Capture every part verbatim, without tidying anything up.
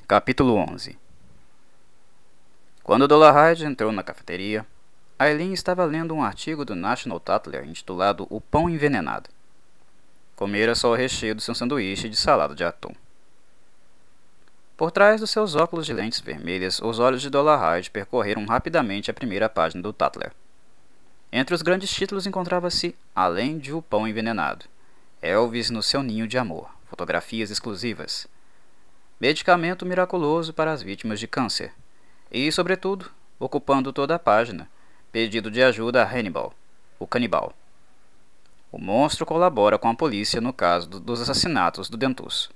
Capítulo onze. Quando Dolarhyde entrou na cafeteria, Eileen estava lendo um artigo do National Tatler intitulado O Pão Envenenado. Comera só o recheio do seu sanduíche de salada de atum. Por trás dos seus óculos de lentes vermelhas, os olhos de Dolarhyde percorreram rapidamente a primeira página do Tatler. Entre os grandes títulos encontrava-se Além de O Pão Envenenado, Elvis no seu ninho de amor, fotografias exclusivas, medicamento miraculoso para as vítimas de câncer, e, sobretudo, ocupando toda a página, pedido de ajuda a Hannibal, o canibal. O monstro colabora com a polícia no caso do, dos assassinatos do dentuço.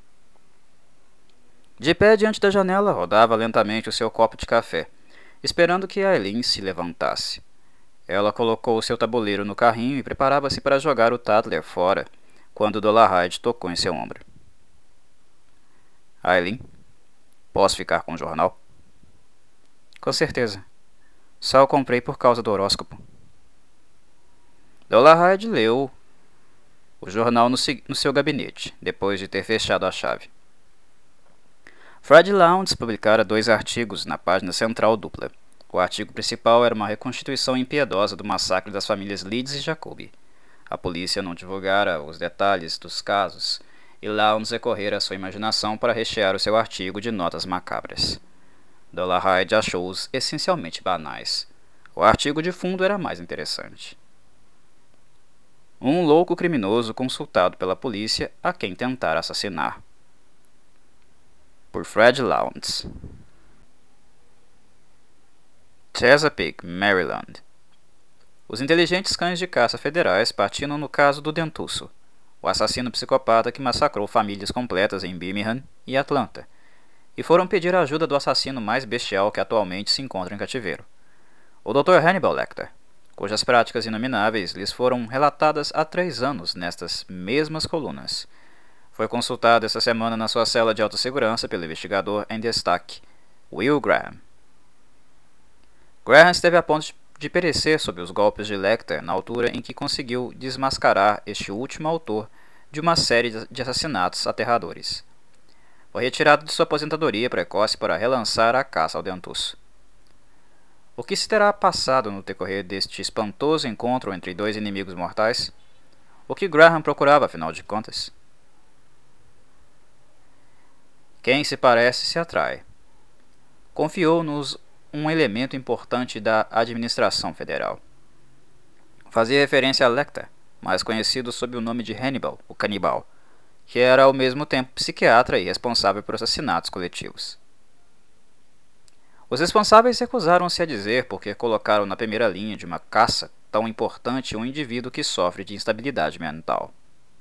De pé diante da janela, rodava lentamente o seu copo de café, esperando que Eileen se levantasse. Ela colocou o seu tabuleiro no carrinho e preparava-se para jogar o Tatler fora, quando Dolarhyde tocou em seu ombro. Eileen, posso ficar com o jornal? Com certeza. Só o comprei por causa do horóscopo. Dolarhyde leu o jornal no, no seu gabinete, depois de ter fechado a chave. Fred Lowndes publicara dois artigos na página central dupla. O artigo principal era uma reconstituição impiedosa do massacre das famílias Leeds e Jacobi. A polícia não divulgara os detalhes dos casos, e Lowndes recorrera à sua imaginação para rechear o seu artigo de notas macabras. Dolarhyde achou-os essencialmente banais. O artigo de fundo era mais interessante. Um louco criminoso consultado pela polícia a quem tentara assassinar. Por Fred Lowndes. Chesapeake, Maryland. Os inteligentes cães de caça federais patinam no caso do dentuço, o assassino psicopata que massacrou famílias completas em Birmingham e Atlanta, e foram pedir a ajuda do assassino mais bestial que atualmente se encontra em cativeiro, o doutor Hannibal Lecter, cujas práticas inomináveis lhes foram relatadas há três anos nestas mesmas colunas. Foi consultado esta semana na sua cela de alta segurança pelo investigador em destaque, Will Graham. Graham esteve a ponto de perecer sob os golpes de Lecter na altura em que conseguiu desmascarar este último autor de uma série de assassinatos aterradores. Foi retirado de sua aposentadoria precoce para relançar a caça ao dentuço. O que se terá passado no decorrer deste espantoso encontro entre dois inimigos mortais? O que Graham procurava, afinal de contas? Quem se parece se atrai. Confiou-nos um elemento importante da administração federal. Fazia referência a Lecter, mais conhecido sob o nome de Hannibal, o canibal, que era ao mesmo tempo psiquiatra e responsável por assassinatos coletivos. Os responsáveis recusaram-se a dizer porque colocaram na primeira linha de uma caça tão importante um indivíduo que sofre de instabilidade mental.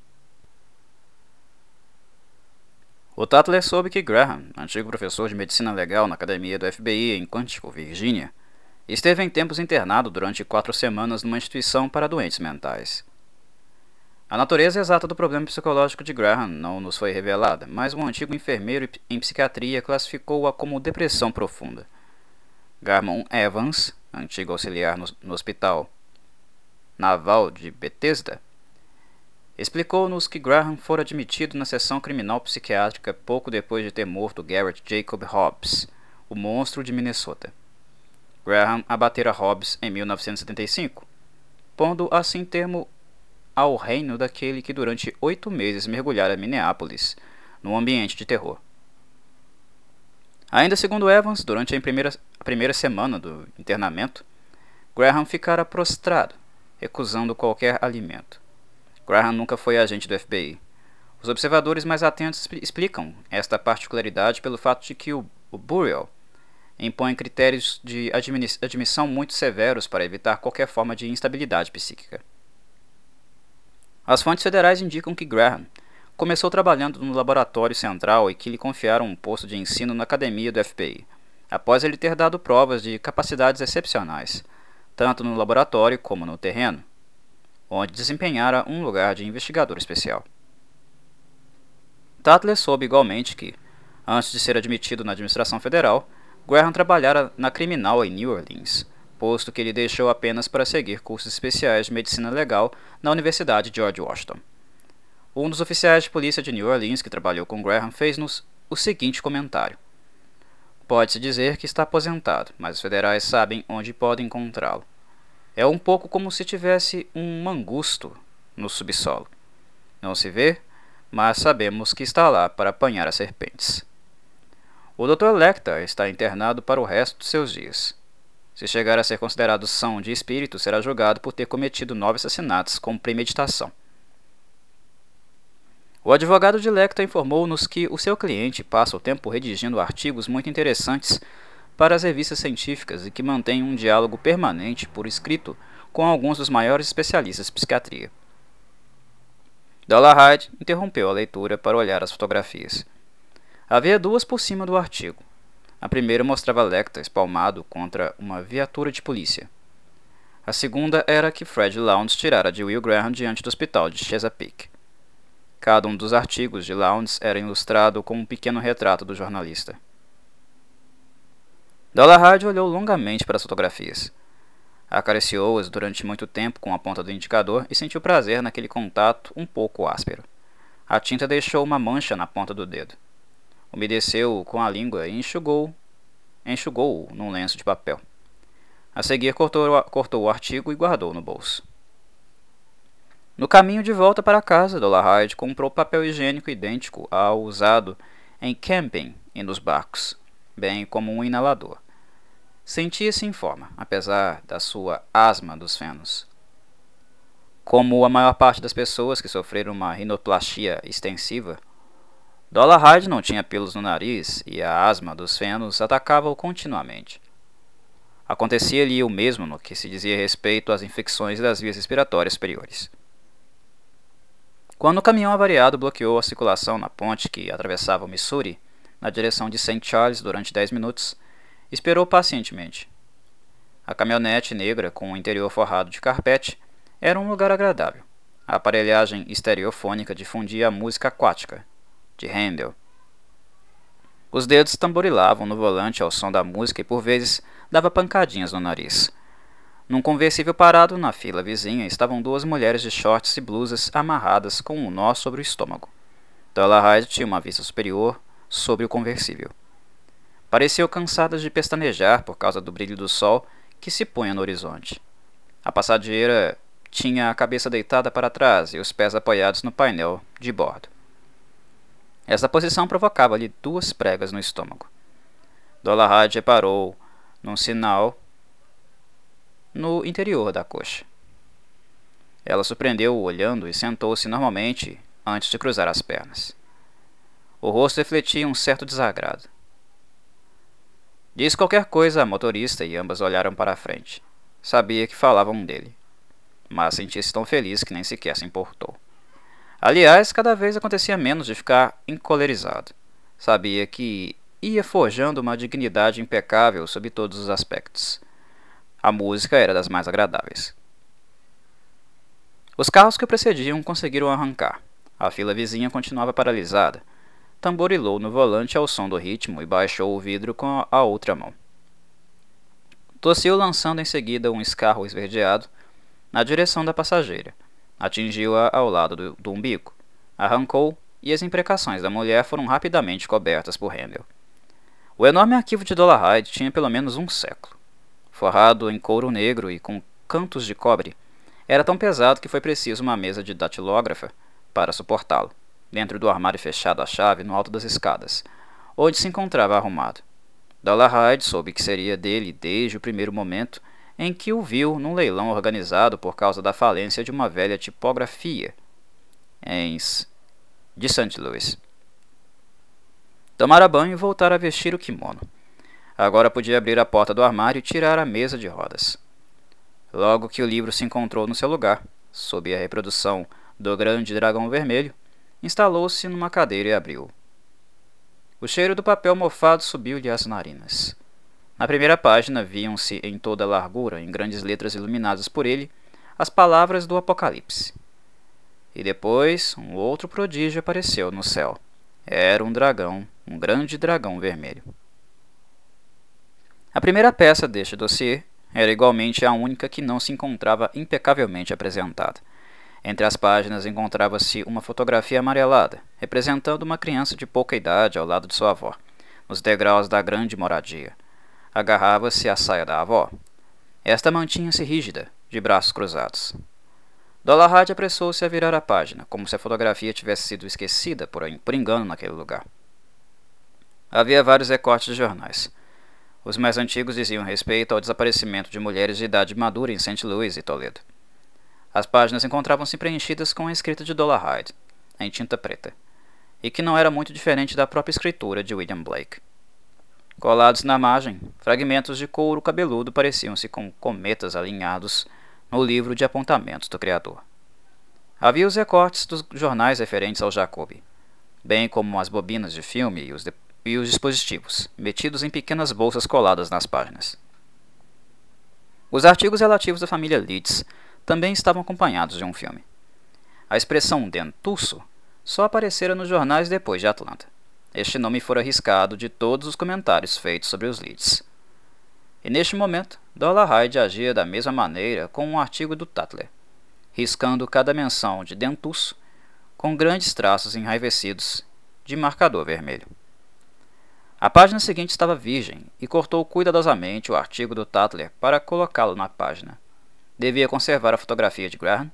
O Tatler soube que Graham, antigo professor de medicina legal na academia do F B I em Quantico, Virgínia, esteve em tempos internado durante quatro semanas numa instituição para doentes mentais. A natureza exata do problema psicológico de Graham não nos foi revelada, mas um antigo enfermeiro em psiquiatria classificou-a como depressão profunda. Garmon Evans, antigo auxiliar no, no hospital naval de Bethesda, explicou-nos que Graham fora admitido na seção criminal psiquiátrica pouco depois de ter morto Garrett Jacob Hobbs, o monstro de Minnesota. Graham abatera Hobbs em mil novecentos e setenta e cinco, pondo assim termo ao reino daquele que durante oito meses mergulhara Minneapolis num ambiente de terror. Ainda segundo Evans, durante a primeira, a primeira semana do internamento, Graham ficara prostrado, recusando qualquer alimento. Graham nunca foi agente do F B I. Os observadores mais atentos explicam esta particularidade pelo fato de que o, o Bureau impõe critérios de admissão muito severos para evitar qualquer forma de instabilidade psíquica. As fontes federais indicam que Graham começou trabalhando no laboratório central e que lhe confiaram um posto de ensino na academia do F B I, após ele ter dado provas de capacidades excepcionais, tanto no laboratório como no terreno, onde desempenhara um lugar de investigador especial. Tatler soube igualmente que, antes de ser admitido na administração federal, Graham trabalhara na criminal em New Orleans, posto que ele deixou apenas para seguir cursos especiais de medicina legal na Universidade George Washington. Um dos oficiais de polícia de New Orleans que trabalhou com Graham fez-nos o seguinte comentário: pode-se dizer que está aposentado, mas os federais sabem onde podem encontrá-lo. É um pouco como se tivesse um mangusto no subsolo. Não se vê, mas sabemos que está lá para apanhar as serpentes. O doutor Lecter está internado para o resto de seus dias. Se chegar a ser considerado são de espírito, será julgado por ter cometido nove assassinatos com premeditação. O advogado de Lecter informou-nos que o seu cliente passa o tempo redigindo artigos muito interessantes para as revistas científicas e que mantém um diálogo permanente por escrito com alguns dos maiores especialistas em psiquiatria. Dolarhyde interrompeu a leitura para olhar as fotografias. Havia duas por cima do artigo. A primeira mostrava Lecter espalmado contra uma viatura de polícia. A segunda era que Fred Lowndes tirara de Will Graham diante do hospital de Chesapeake. Cada um dos artigos de Lowndes era ilustrado com um pequeno retrato do jornalista. Dolarhyde olhou longamente para as fotografias. Acariciou-as durante muito tempo com a ponta do indicador e sentiu prazer naquele contato um pouco áspero. A tinta deixou uma mancha na ponta do dedo. Umedeceu-o com a língua e enxugou, enxugou-o num lenço de papel. A seguir cortou, cortou o artigo e guardou no bolso. No caminho de volta para casa, Dolarhyde comprou papel higiênico idêntico ao usado em camping e nos barcos, bem como um inalador. Sentia-se em forma, apesar da sua asma dos fenos. Como a maior parte das pessoas que sofreram uma rinoplastia extensiva, Dolarhyde não tinha pelos no nariz e a asma dos fenos atacava-o continuamente. Acontecia-lhe o mesmo no que se dizia respeito às infecções das vias respiratórias superiores. Quando o caminhão avariado bloqueou a circulação na ponte que atravessava o Missouri, na direção de Saint Charles durante dez minutos, esperou pacientemente. A caminhonete negra com o interior forrado de carpete era um lugar agradável. A aparelhagem estereofônica difundia a música aquática, de Handel. Os dedos tamborilavam no volante ao som da música e por vezes dava pancadinhas no nariz. Num conversível parado na fila vizinha estavam duas mulheres de shorts e blusas amarradas com um nó sobre o estômago. Dolarhyde tinha uma vista superior sobre o conversível. Pareciam cansadas de pestanejar por causa do brilho do sol que se punha no horizonte. A passageira tinha a cabeça deitada para trás e os pés apoiados no painel de bordo. Essa posição provocava-lhe duas pregas no estômago. Dolarhyde reparou num sinal no interior da coxa. Ela surpreendeu-o olhando e sentou-se normalmente antes de cruzar as pernas. O rosto refletia um certo desagrado. Disse qualquer coisa à motorista e ambas olharam para a frente. Sabia que falavam dele, mas sentia-se tão feliz que nem sequer se importou. Aliás, cada vez acontecia menos de ficar encolerizado. Sabia que ia forjando uma dignidade impecável sob todos os aspectos. A música era das mais agradáveis. Os carros que o precediam conseguiram arrancar. A fila vizinha continuava paralisada. Tamborilou no volante ao som do ritmo e baixou o vidro com a outra mão. Tossiu lançando em seguida um escarro esverdeado na direção da passageira. Atingiu-a ao lado do, do umbigo. Arrancou e as imprecações da mulher foram rapidamente cobertas por Handel. O enorme arquivo de Dolarhyde tinha pelo menos um século. Forrado em couro negro e com cantos de cobre, era tão pesado que foi preciso uma mesa de datilógrafa para suportá-lo, dentro do armário fechado à chave no alto das escadas, onde se encontrava arrumado. Dolarhyde soube que seria dele desde o primeiro momento em que o viu num leilão organizado por causa da falência de uma velha tipografia em de Saint Louis. Tomara banho e voltara a vestir o kimono. Agora podia abrir a porta do armário e tirar a mesa de rodas. Logo que o livro se encontrou no seu lugar, sob a reprodução do Grande Dragão Vermelho, instalou-se numa cadeira e abriu. O cheiro do papel mofado subiu-lhe às narinas. Na primeira página viam-se em toda a largura, em grandes letras iluminadas por ele, as palavras do Apocalipse. E depois um outro prodígio apareceu no céu. Era um dragão, um grande dragão vermelho. A primeira peça deste dossiê era igualmente a única que não se encontrava impecavelmente apresentada. Entre as páginas encontrava-se uma fotografia amarelada, representando uma criança de pouca idade ao lado de sua avó, nos degraus da grande moradia. Agarrava-se à saia da avó. Esta mantinha-se rígida, de braços cruzados. Dolarhyde apressou-se a virar a página, como se a fotografia tivesse sido esquecida por, por engano naquele lugar. Havia vários recortes de jornais. Os mais antigos diziam respeito ao desaparecimento de mulheres de idade madura em Saint Louis e Toledo. As páginas encontravam-se preenchidas com a escrita de Dolarhyde, em tinta preta, e que não era muito diferente da própria escritura de William Blake. Colados na margem, fragmentos de couro cabeludo pareciam-se com cometas alinhados no livro de apontamentos do criador. Havia os recortes dos jornais referentes ao Jacobi, bem como as bobinas de filme e os, de, e os dispositivos, metidos em pequenas bolsas coladas nas páginas. Os artigos relativos à família Leeds também estavam acompanhados de um filme. A expressão dentuço só aparecera nos jornais depois de Atlanta. Este nome fora riscado de todos os comentários feitos sobre os Leeds. E neste momento, Dolarhyde agia da mesma maneira com um artigo do Tatler, riscando cada menção de dentuço com grandes traços enraivecidos de marcador vermelho. A página seguinte estava virgem e cortou cuidadosamente o artigo do Tatler para colocá-lo na página. Devia conservar a fotografia de Graham.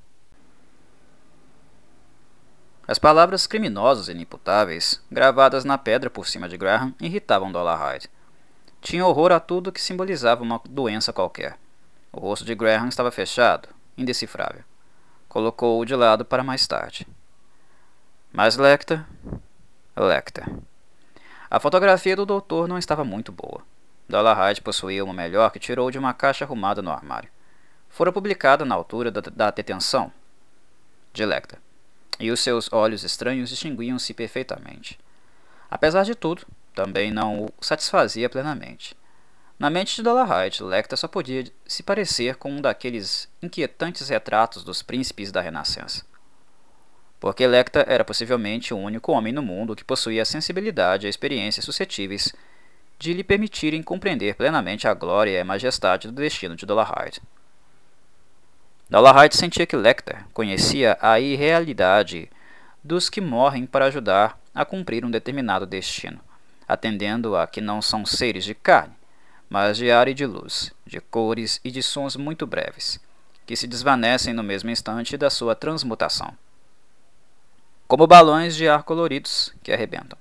As palavras criminosos e inimputáveis, gravadas na pedra por cima de Graham, irritavam Dolarhyde. Tinha horror a tudo que simbolizava uma doença qualquer. O rosto de Graham estava fechado, indecifrável. Colocou-o de lado para mais tarde. Mas Lecter... Lecter... A fotografia do doutor não estava muito boa. Dolarhyde possuía uma melhor que tirou de uma caixa arrumada no armário. Fora publicada na altura da, da detenção de Lecter, e os seus olhos estranhos distinguiam-se perfeitamente. Apesar de tudo, também não o satisfazia plenamente. Na mente de Dolarhyde, Lecter só podia se parecer com um daqueles inquietantes retratos dos príncipes da Renascença. Porque Lecter era possivelmente o único homem no mundo que possuía a sensibilidade e a experiência suscetíveis de lhe permitirem compreender plenamente a glória e a majestade do destino de Dolarhyde. Dolarhyde sentia que Lecter conhecia a irrealidade dos que morrem para ajudar a cumprir um determinado destino, atendendo a que não são seres de carne, mas de ar e de luz, de cores e de sons muito breves, que se desvanecem no mesmo instante da sua transmutação, como balões de ar coloridos que arrebentam,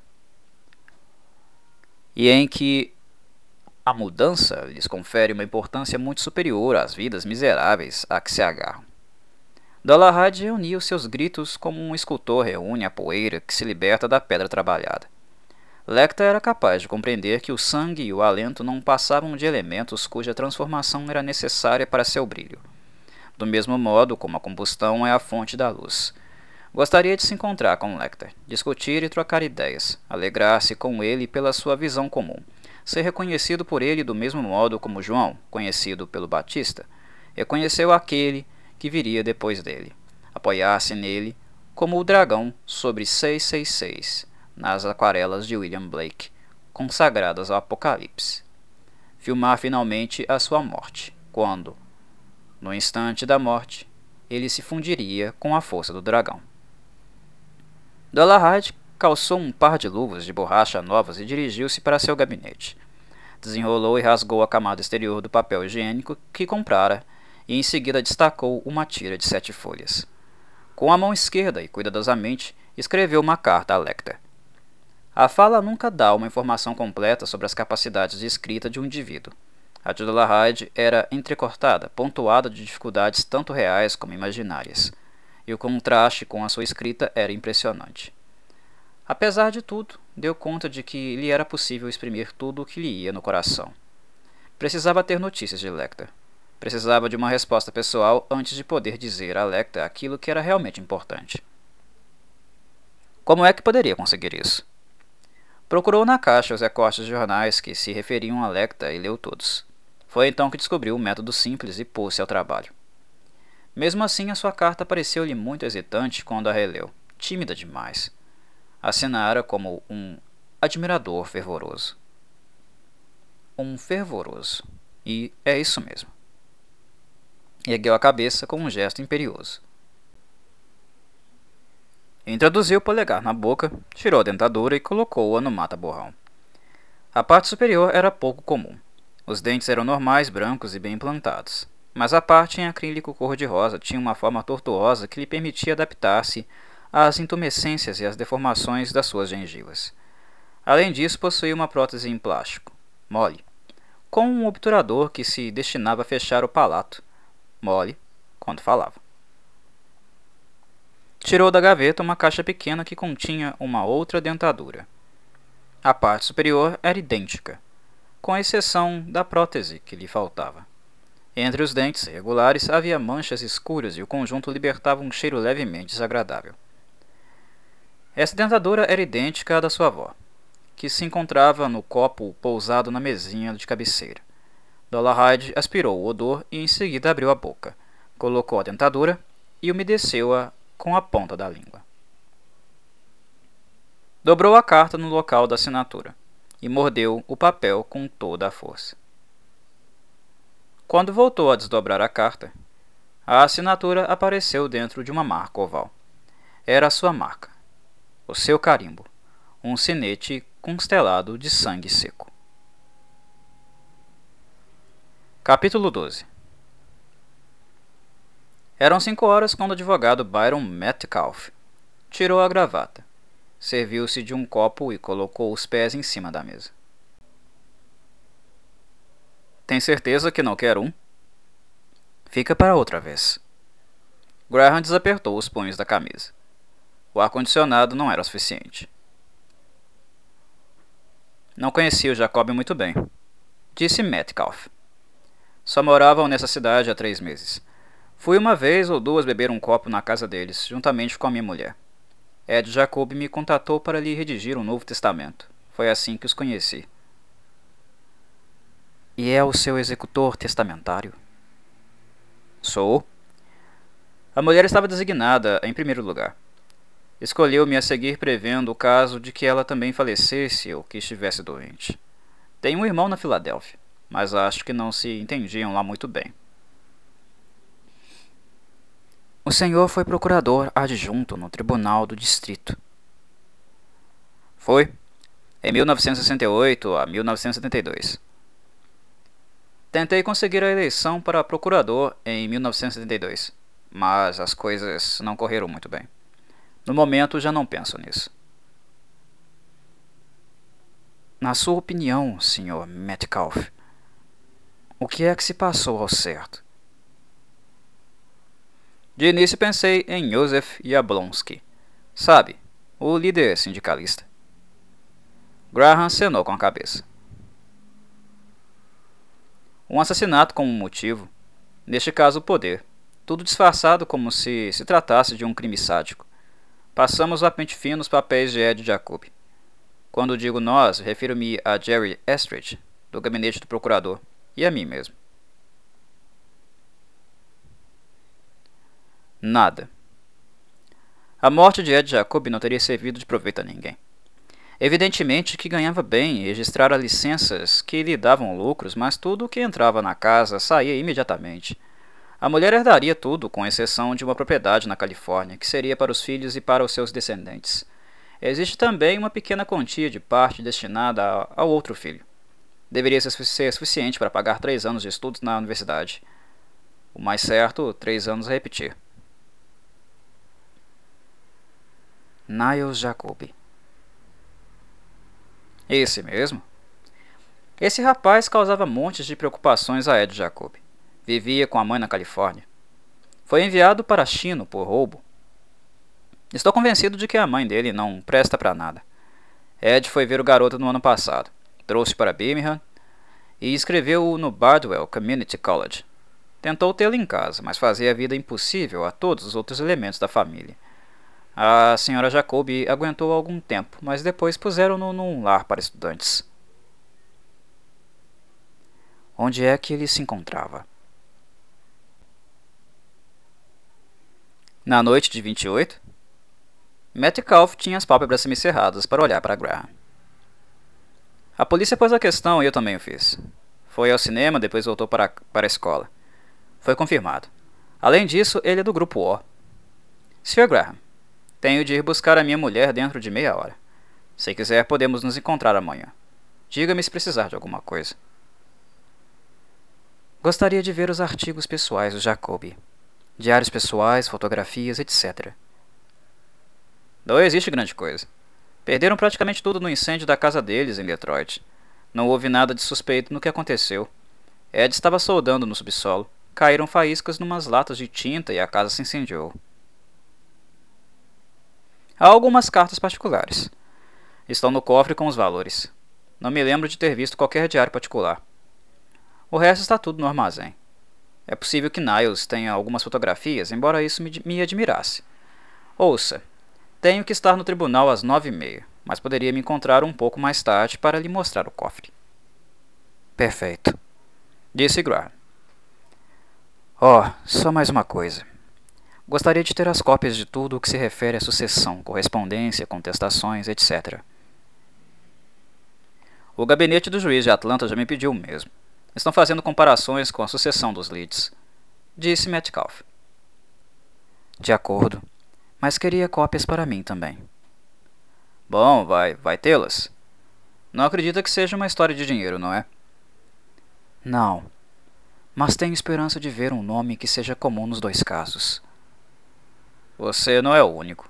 e em que a mudança lhes confere uma importância muito superior às vidas miseráveis a que se agarram. Dolarhyde reunia os seus gritos como um escultor reúne a poeira que se liberta da pedra trabalhada. Lecter era capaz de compreender que o sangue e o alento não passavam de elementos cuja transformação era necessária para seu brilho, do mesmo modo como a combustão é a fonte da luz. Gostaria de se encontrar com Lecter, discutir e trocar ideias, alegrar-se com ele pela sua visão comum, ser reconhecido por ele do mesmo modo como João, conhecido pelo Batista, reconheceu aquele que viria depois dele, apoiar-se nele como o dragão sobre seiscentos e sessenta e seis, nas aquarelas de William Blake, consagradas ao Apocalipse. Filmar finalmente a sua morte, quando, no instante da morte, ele se fundiria com a força do dragão. Dolarhyde calçou um par de luvas de borracha novas e dirigiu-se para seu gabinete. Desenrolou e rasgou a camada exterior do papel higiênico que comprara e em seguida destacou uma tira de sete folhas. Com a mão esquerda e cuidadosamente, escreveu uma carta a Lecter. A fala nunca dá uma informação completa sobre as capacidades de escrita de um indivíduo. A de Dolarhyde era entrecortada, pontuada de dificuldades tanto reais como imaginárias, e o contraste com a sua escrita era impressionante. Apesar de tudo, deu conta de que lhe era possível exprimir tudo o que lhe ia no coração. Precisava ter notícias de Lecter. Precisava de uma resposta pessoal antes de poder dizer a Lecter aquilo que era realmente importante. Como é que poderia conseguir isso? Procurou na caixa os recortes de jornais que se referiam a Lecter e leu todos. Foi então que descobriu um método simples e pôs-se ao trabalho. Mesmo assim, a sua carta pareceu-lhe muito hesitante quando a releu, tímida demais. Assinara como um admirador fervoroso. Um fervoroso. E é isso mesmo. Ergueu a cabeça com um gesto imperioso. Introduziu o polegar na boca, tirou a dentadura e colocou-a no mata-borrão. A parte superior era pouco comum. Os dentes eram normais, brancos e bem implantados, mas a parte em acrílico cor-de-rosa tinha uma forma tortuosa que lhe permitia adaptar-se às intumescências e às deformações das suas gengivas. Além disso, possuía uma prótese em plástico, mole, com um obturador que se destinava a fechar o palato, mole, quando falava. Tirou da gaveta uma caixa pequena que continha uma outra dentadura. A parte superior era idêntica, com exceção da prótese que lhe faltava. Entre os dentes irregulares havia manchas escuras e o conjunto libertava um cheiro levemente desagradável. Essa dentadura era idêntica à da sua avó, que se encontrava no copo pousado na mesinha de cabeceira. Dolarhyde aspirou o odor e em seguida abriu a boca, colocou a dentadura e umedeceu-a com a ponta da língua. Dobrou a carta no local da assinatura e mordeu o papel com toda a força. Quando voltou a desdobrar a carta, a assinatura apareceu dentro de uma marca oval. Era a sua marca, o seu carimbo, um sinete constelado de sangue seco. Capítulo doze. Eram cinco horas quando o advogado Byron Metcalf tirou a gravata, serviu-se de um copo e colocou os pés em cima da mesa. Tem certeza que não quer um? Fica para outra vez. Graham desapertou os punhos da camisa. O ar-condicionado não era o suficiente. Não conhecia o Jacob muito bem, disse Metcalf. Só moravam nessa cidade há três meses. Fui uma vez ou duas beber um copo na casa deles, juntamente com a minha mulher. Ed Jacob me contatou para lhe redigir um Novo Testamento. Foi assim que os conheci. E é o seu executor testamentário? Sou. A mulher estava designada em primeiro lugar. Escolheu-me a seguir prevendo o caso de que ela também falecesse ou que estivesse doente. Tenho um irmão na Filadélfia, mas acho que não se entendiam lá muito bem. O senhor foi procurador adjunto no Tribunal do Distrito. Foi, em mil novecentos e sessenta e oito a mil novecentos e setenta e dois. Tentei conseguir a eleição para procurador em mil novecentos e setenta e dois, mas as coisas não correram muito bem. No momento, já não penso nisso. Na sua opinião, senhor Metcalf, o que é que se passou ao certo? De início pensei em Joseph Jablonski, sabe, o líder sindicalista. Graham acenou com a cabeça. Um assassinato como motivo, neste caso o poder, tudo disfarçado como se se tratasse de um crime sádico. Passamos o pente fino nos papéis de Ed Jacob. Quando digo nós, refiro-me a Jerry Estridge, do gabinete do procurador, e a mim mesmo. Nada. A morte de Ed Jacob não teria servido de proveito a ninguém. Evidentemente que ganhava bem e registrara licenças que lhe davam lucros, mas tudo o que entrava na casa saía imediatamente. A mulher herdaria tudo, com exceção de uma propriedade na Califórnia, que seria para os filhos e para os seus descendentes. Existe também uma pequena quantia de parte destinada ao outro filho. Deveria ser suficiente para pagar três anos de estudos na universidade. O mais certo, três anos a repetir. Niles Jacob. Esse mesmo? Esse rapaz causava montes de preocupações a Ed Jacob. Vivia com a mãe na Califórnia. Foi enviado para a China por roubo. Estou convencido de que a mãe dele não presta para nada. Ed foi ver o garoto no ano passado. Trouxe para Birmingham e inscreveu-o no Bardwell Community College. Tentou tê-lo em casa, mas fazia a vida impossível a todos os outros elementos da família. A senhora Jacob aguentou algum tempo, mas depois puseram-no num lar para estudantes. Onde é que ele se encontrava? Na noite de vinte e oito, Metcalf tinha as pálpebras semicerradas para olhar para Graham. A polícia pôs a questão e eu também o fiz. Foi ao cinema, depois voltou para, para a escola. Foi confirmado. Além disso, ele é do grupo O. senhor Graham, Tenho de ir buscar a minha mulher dentro de meia hora. Se quiser, podemos nos encontrar amanhã. Diga-me se precisar de alguma coisa. Gostaria de ver os artigos pessoais do Jacoby. Diários pessoais, fotografias, etcétera. Não existe grande coisa. Perderam praticamente tudo no incêndio da casa deles em Detroit. Não houve nada de suspeito no que aconteceu. Ed estava soldando no subsolo. Caíram faíscas numas latas de tinta e a casa se incendiou. Há algumas cartas particulares. Estão no cofre com os valores. Não me lembro de ter visto qualquer diário particular. O resto está tudo no armazém. É possível que Niles tenha algumas fotografias, embora isso me, me admirasse. Ouça, tenho que estar no tribunal às nove e meia, mas poderia me encontrar um pouco mais tarde para lhe mostrar o cofre. Perfeito, disse Graham. Oh, só mais uma coisa. Gostaria de ter as cópias de tudo o que se refere à sucessão, correspondência, contestações, etcétera. O gabinete do juiz de Atlanta já me pediu o mesmo. Estão fazendo comparações com a sucessão dos Leeds, disse Metcalf. De acordo, mas queria cópias para mim também. Bom, vai, vai tê-las. Não acredita que seja uma história de dinheiro, não é? Não, mas tenho esperança de ver um nome que seja comum nos dois casos. Você não é o único.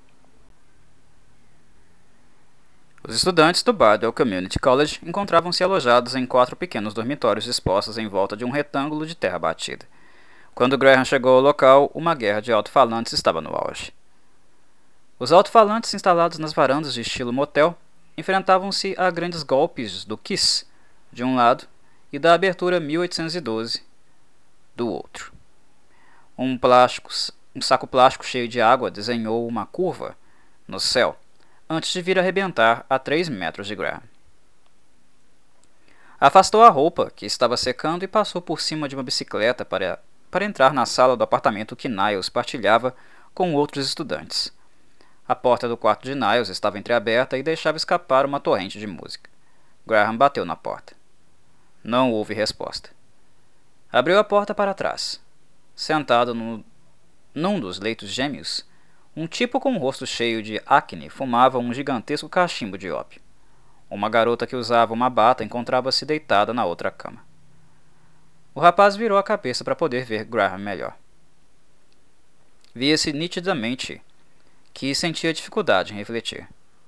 Os estudantes do Bardwell Community College encontravam-se alojados em quatro pequenos dormitórios dispostos em volta de um retângulo de terra batida. Quando Graham chegou ao local, uma guerra de alto-falantes estava no auge. Os alto-falantes instalados nas varandas de estilo motel enfrentavam-se a grandes golpes do Kiss, de um lado, e da Abertura mil oitocentos e doze, do outro. Um, plástico, um saco plástico cheio de água desenhou uma curva no céu, antes de vir arrebentar a três metros de Graham. Afastou a roupa, que estava secando, e passou por cima de uma bicicleta para, para entrar na sala do apartamento que Niles partilhava com outros estudantes. A porta do quarto de Niles estava entreaberta e deixava escapar uma torrente de música. Graham bateu na porta. Não houve resposta. Abriu a porta para trás. Sentado no, num dos leitos gêmeos, um tipo com um rosto cheio de acne fumava um gigantesco cachimbo de ópio. Uma garota que usava uma bata encontrava-se deitada na outra cama. O rapaz virou a cabeça para poder ver Graham melhor. Via-se nitidamente que sentia dificuldade em refletir.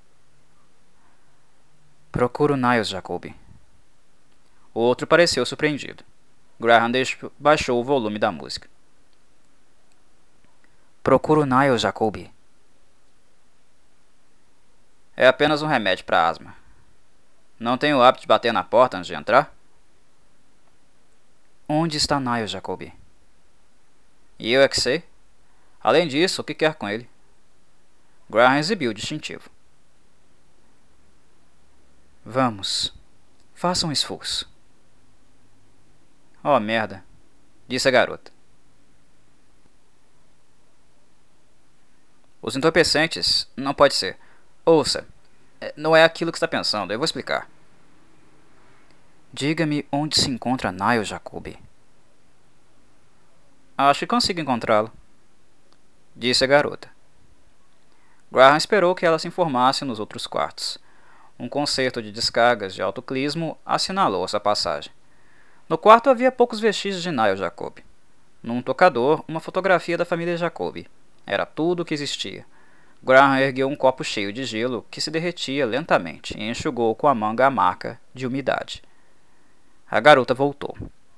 Procuro Niles Jacoby. O outro pareceu surpreendido. Graham deixou, baixou o volume da música. Procuro Niles Jacoby. É apenas um remédio para asma. Não tenho o hábito de bater na porta antes de entrar? Onde está Niles Jacoby? E eu é que sei. Além disso, o que quer com ele? Graham exibiu o distintivo. Vamos. Faça um esforço. Oh, merda, disse a garota. Os entorpecentes, não pode ser. Ouça, não é aquilo que está pensando, eu vou explicar. Diga-me onde se encontra Niles Jacoby. Acho que consigo encontrá-lo, disse a garota. Graham esperou que ela se informasse nos outros quartos. Um concerto de descargas de autoclismo assinalou essa passagem. No quarto havia poucos vestígios de Niles Jacoby. Num tocador, uma fotografia da família Jacoby. Era tudo o que existia. Graham ergueu um copo cheio de gelo que se derretia lentamente e enxugou com a manga a marca de umidade. A garota voltou.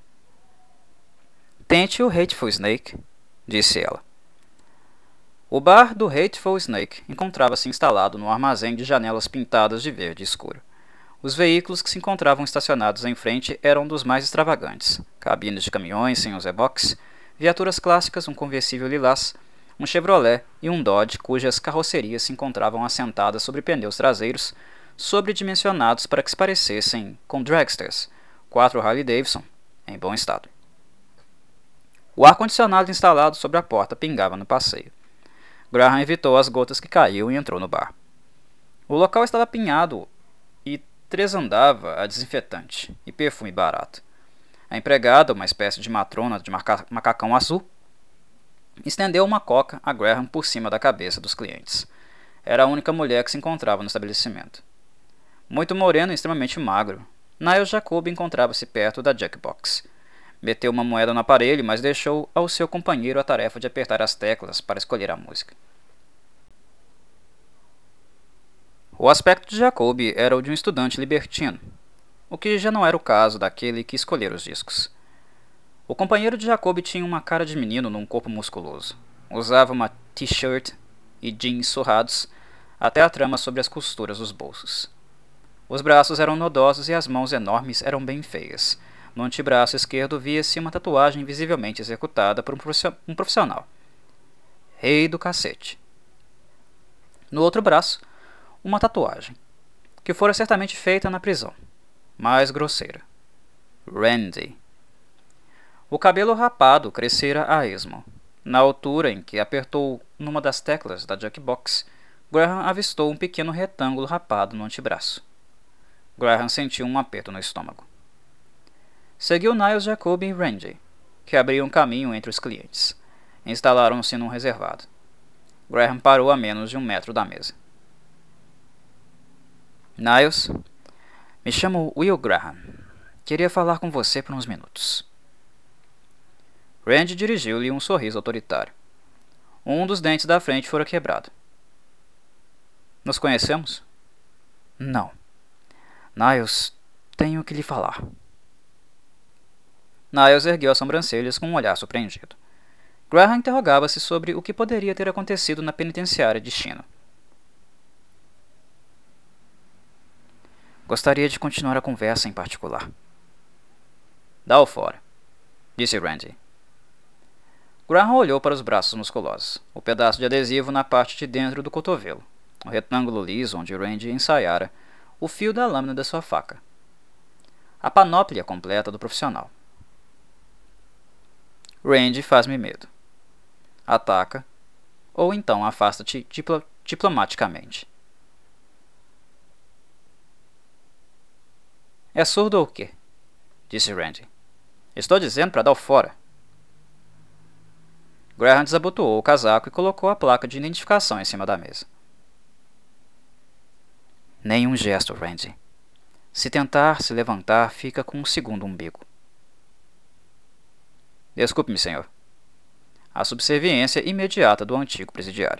Tente o Hateful Snake, disse ela. O bar do Hateful Snake encontrava-se instalado num armazém de janelas pintadas de verde escuro. Os veículos que se encontravam estacionados em frente eram dos mais extravagantes. Cabines de caminhões sem os reboques, viaturas clássicas, um conversível lilás, um Chevrolet e um Dodge cujas carrocerias se encontravam assentadas sobre pneus traseiros sobredimensionados para que se parecessem com dragsters, quatro Harley Davidson, em bom estado. O ar-condicionado instalado sobre a porta pingava no passeio. Graham evitou as gotas que caíam e entrou no bar. O local estava apinhado e tresandava a desinfetante e perfume barato. A empregada, uma espécie de matrona de maca macacão azul, Estendeu uma coca a Graham por cima da cabeça dos clientes. Era a única mulher que se encontrava no estabelecimento. Muito moreno e extremamente magro, Niles Jacob encontrava-se perto da jukebox. Meteu uma moeda no aparelho, mas deixou ao seu companheiro a tarefa de apertar as teclas para escolher a música. O aspecto de Jacob era o de um estudante libertino, o que já não era o caso daquele que escolhera os discos. O companheiro de Jacob tinha uma cara de menino num corpo musculoso. Usava uma t-shirt e jeans surrados até a trama sobre as costuras dos bolsos. Os braços eram nodosos e as mãos enormes eram bem feias. No antebraço esquerdo via-se uma tatuagem visivelmente executada por um profissional. Rei do cacete. No outro braço, uma tatuagem, que fora certamente feita na prisão, mais grosseira. Randy. O cabelo rapado crescera a esmo. Na altura em que apertou numa das teclas da jukebox, Graham avistou um pequeno retângulo rapado no antebraço. Graham sentiu um aperto no estômago. Seguiu Niles Jacob e Randy, que abriam caminho entre os clientes. Instalaram-se num reservado. Graham parou a menos de um metro da mesa. Niles, me chamo Will Graham. Queria falar com você por uns minutos. Randy dirigiu-lhe um sorriso autoritário. Um dos dentes da frente fora quebrado. Nos conhecemos? Não. Niles, tenho que lhe falar. Niles ergueu as sobrancelhas com um olhar surpreendido. Graham interrogava-se sobre o que poderia ter acontecido na penitenciária de Chino. Gostaria de continuar a conversa em particular. Dá-o fora, disse Randy. Graham olhou para os braços musculosos, o pedaço de adesivo na parte de dentro do cotovelo, o retângulo liso onde Randy ensaiara o fio da lâmina da sua faca. A panóplia completa do profissional. Randy faz-me medo. Ataca, ou então afasta-te diplo diplomaticamente. É surdo ou o quê? Disse Randy. Estou dizendo para dar o fora. Graham desabotoou o casaco e colocou a placa de identificação em cima da mesa. Nenhum gesto, Randy. Se tentar se levantar, fica com um segundo umbigo. Desculpe-me, senhor. A subserviência imediata do antigo presidiário.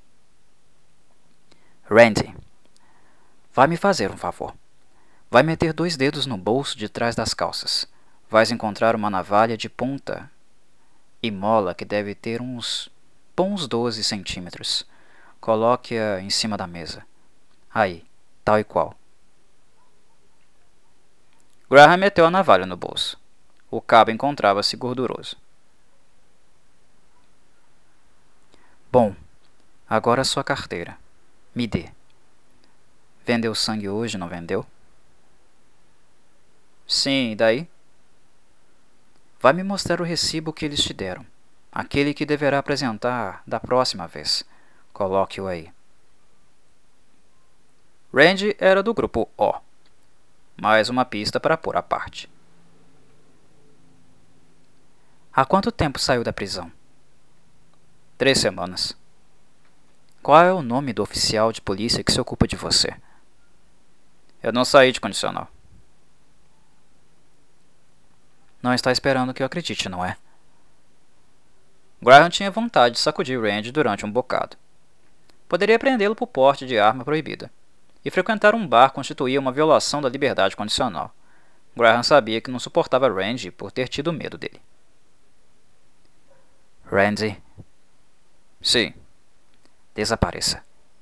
Randy, vai me fazer um favor. Vai meter dois dedos no bolso de trás das calças. Vais encontrar uma navalha de ponta e mola que deve ter uns bons doze centímetros. Coloque-a em cima da mesa. Aí, tal e qual. Graham meteu a navalha no bolso. O cabo encontrava-se gorduroso. Bom, agora a sua carteira. Me dê. Vendeu sangue hoje, não vendeu? Sim, e daí? Vai me mostrar o recibo que eles te deram. Aquele que deverá apresentar da próxima vez. Coloque-o aí. Randy era do grupo O. Mais uma pista para pôr à parte. Há quanto tempo saiu da prisão? Três semanas. Qual é o nome do oficial de polícia que se ocupa de você? Eu não saí de condicional. Não está esperando que eu acredite, não é? Graham tinha vontade de sacudir Randy durante um bocado. Poderia prendê-lo por porte de arma proibida. E frequentar um bar constituía uma violação da liberdade condicional. Graham sabia que não suportava Randy por ter tido medo dele. Randy. Sim. Desapareça.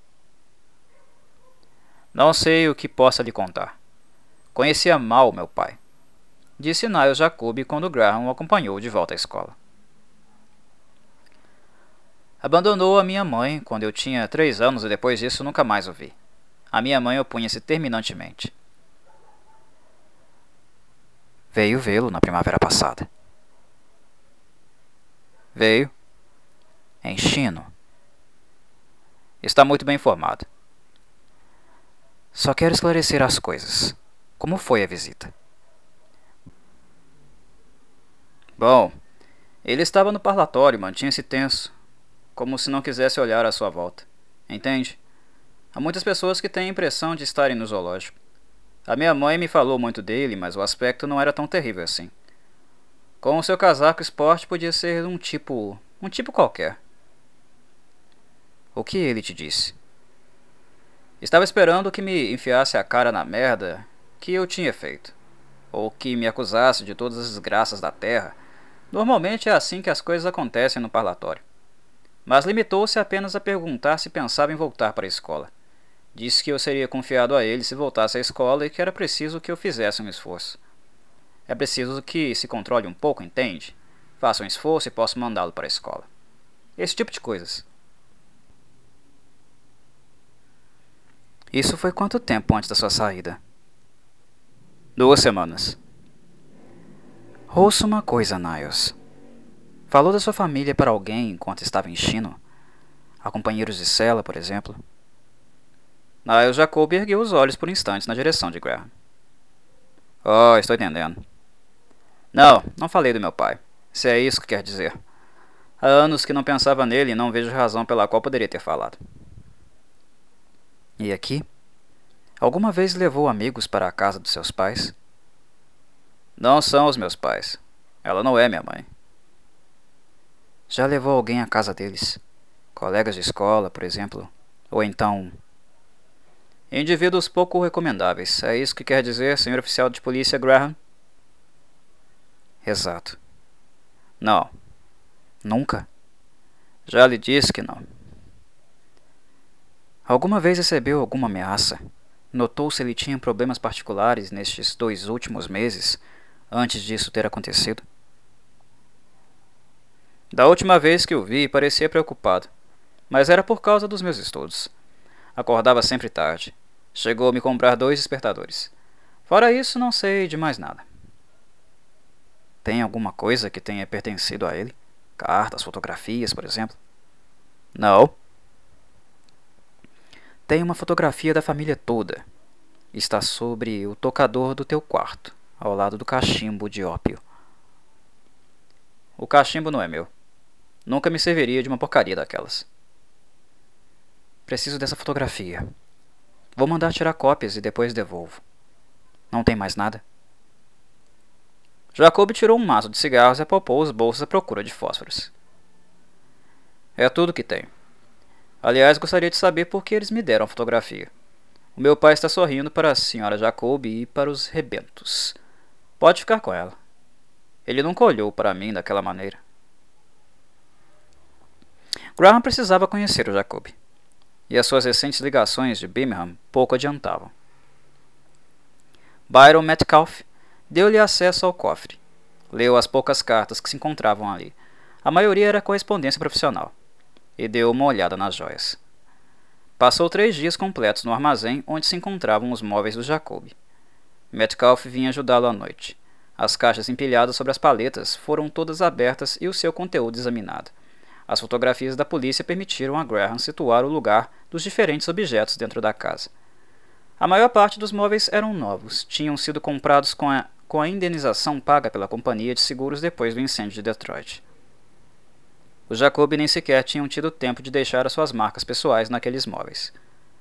Não sei o que possa lhe contar. Conhecia mal meu pai, disse Niles Jacob quando Graham o acompanhou de volta à escola. Abandonou a minha mãe quando eu tinha três anos e depois disso nunca mais o vi. A minha mãe opunha-se terminantemente. Veio vê-lo na primavera passada. Veio. Em Chino. Está muito bem informado. Só quero esclarecer as coisas. Como foi a visita? Bom, Ele estava no parlatório e mantinha-se tenso, como se não quisesse olhar à sua volta. Entende? Há muitas pessoas que têm a impressão de estarem no zoológico. A minha mãe me falou muito dele, mas o aspecto não era tão terrível assim. Com o seu casaco esporte podia ser um tipo... um tipo qualquer. O que ele te disse? Estava esperando que me enfiasse a cara na merda que eu tinha feito, ou que me acusasse de todas as desgraças da terra. Normalmente é assim que as coisas acontecem no parlatório. Mas limitou-se apenas a perguntar se pensava em voltar para a escola. Disse que eu seria confiado a ele se voltasse à escola e que era preciso que eu fizesse um esforço. É preciso que se controle um pouco, entende? Faça um esforço e posso mandá-lo para a escola. Esse tipo de coisas. Isso foi quanto tempo antes da sua saída? Duas semanas. Ouça uma coisa, Niles. Falou da sua família para alguém enquanto estava em Chino? A companheiros de cela, por exemplo? Niles Jacob ergueu os olhos por instantes na direção de Graham. Oh, estou entendendo. Não, não falei do meu pai. Se é isso que quer dizer. Há anos que não pensava nele e não vejo razão pela qual poderia ter falado. E aqui? Alguma vez levou amigos para a casa dos seus pais? Não são os meus pais. Ela não é minha mãe. Já levou alguém à casa deles? Colegas de escola, por exemplo? Ou então... Indivíduos pouco recomendáveis. É isso que quer dizer, senhor oficial de polícia Graham? Exato. Não. Nunca? Já lhe disse que não. Alguma vez recebeu alguma ameaça? Notou se ele tinha problemas particulares nestes dois últimos meses, antes disso ter acontecido? Da última vez que o vi, parecia preocupado, mas era por causa dos meus estudos. Acordava sempre tarde. Chegou a me comprar dois despertadores. Fora isso, não sei de mais nada. Tem alguma coisa que tenha pertencido a ele? Cartas, fotografias, por exemplo? Não. Tem uma fotografia da família toda. Está sobre o tocador do teu quarto, ao lado do cachimbo de ópio. O cachimbo não é meu. Nunca me serviria de uma porcaria daquelas. Preciso dessa fotografia. Vou mandar tirar cópias e depois devolvo. Não tem mais nada? Jacob tirou um maço de cigarros e apalpou os bolsos à procura de fósforos. É tudo que tenho. Aliás, gostaria de saber por que eles me deram a fotografia. O meu pai está sorrindo para a senhora Jacob e para os rebentos. Pode ficar com ela. Ele nunca olhou para mim daquela maneira. Graham precisava conhecer o Jacob, e as suas recentes ligações de Birmingham pouco adiantavam. Byron Metcalfe deu-lhe acesso ao cofre. Leu as poucas cartas que se encontravam ali. A maioria era correspondência profissional. E deu uma olhada nas joias. Passou três dias completos no armazém onde se encontravam os móveis do Jacob. Metcalfe vinha ajudá-lo à noite. As caixas empilhadas sobre as paletas foram todas abertas e o seu conteúdo examinado. As fotografias da polícia permitiram a Graham situar o lugar dos diferentes objetos dentro da casa. A maior parte dos móveis eram novos, tinham sido comprados com a, com a indenização paga pela companhia de seguros depois do incêndio de Detroit. Os Jacob nem sequer tinham tido tempo de deixar as suas marcas pessoais naqueles móveis.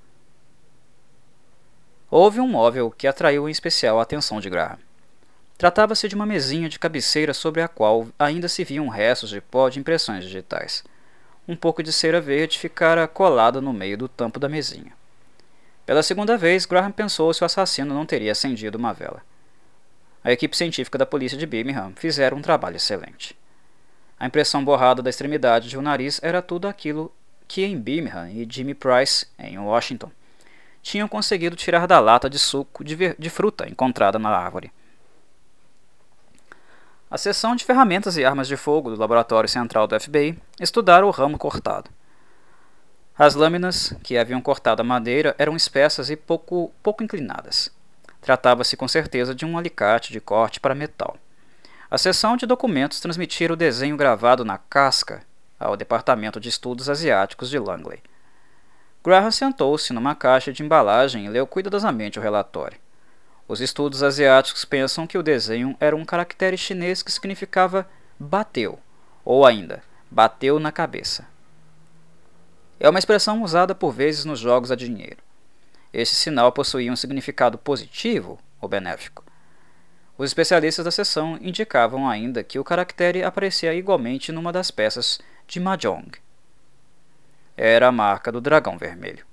Houve um móvel que atraiu em especial a atenção de Graham. Tratava-se de uma mesinha de cabeceira sobre a qual ainda se viam restos de pó de impressões digitais. Um pouco de cera verde ficara colada no meio do tampo da mesinha. Pela segunda vez, Graham pensou se o assassino não teria acendido uma vela. A equipe científica da polícia de Birmingham fizeram um trabalho excelente. A impressão borrada da extremidade de um nariz era tudo aquilo que em Birmingham e Jimmy Price, em Washington, tinham conseguido tirar da lata de suco de, de fruta encontrada na árvore. A seção de ferramentas e armas de fogo do Laboratório Central do F B I estudara o ramo cortado. As lâminas que haviam cortado a madeira eram espessas e pouco, pouco inclinadas. Tratava-se com certeza de um alicate de corte para metal. A seção de documentos transmitira o desenho gravado na casca ao Departamento de Estudos Asiáticos de Langley. Graham sentou-se numa caixa de embalagem e leu cuidadosamente o relatório. Os estudos asiáticos pensam que o desenho era um caractere chinês que significava bateu, ou ainda, bateu na cabeça. É uma expressão usada por vezes nos jogos a dinheiro. Esse sinal possuía um significado positivo ou benéfico. Os especialistas da sessão indicavam ainda que o caractere aparecia igualmente numa das peças de mahjong. Era a marca do dragão vermelho.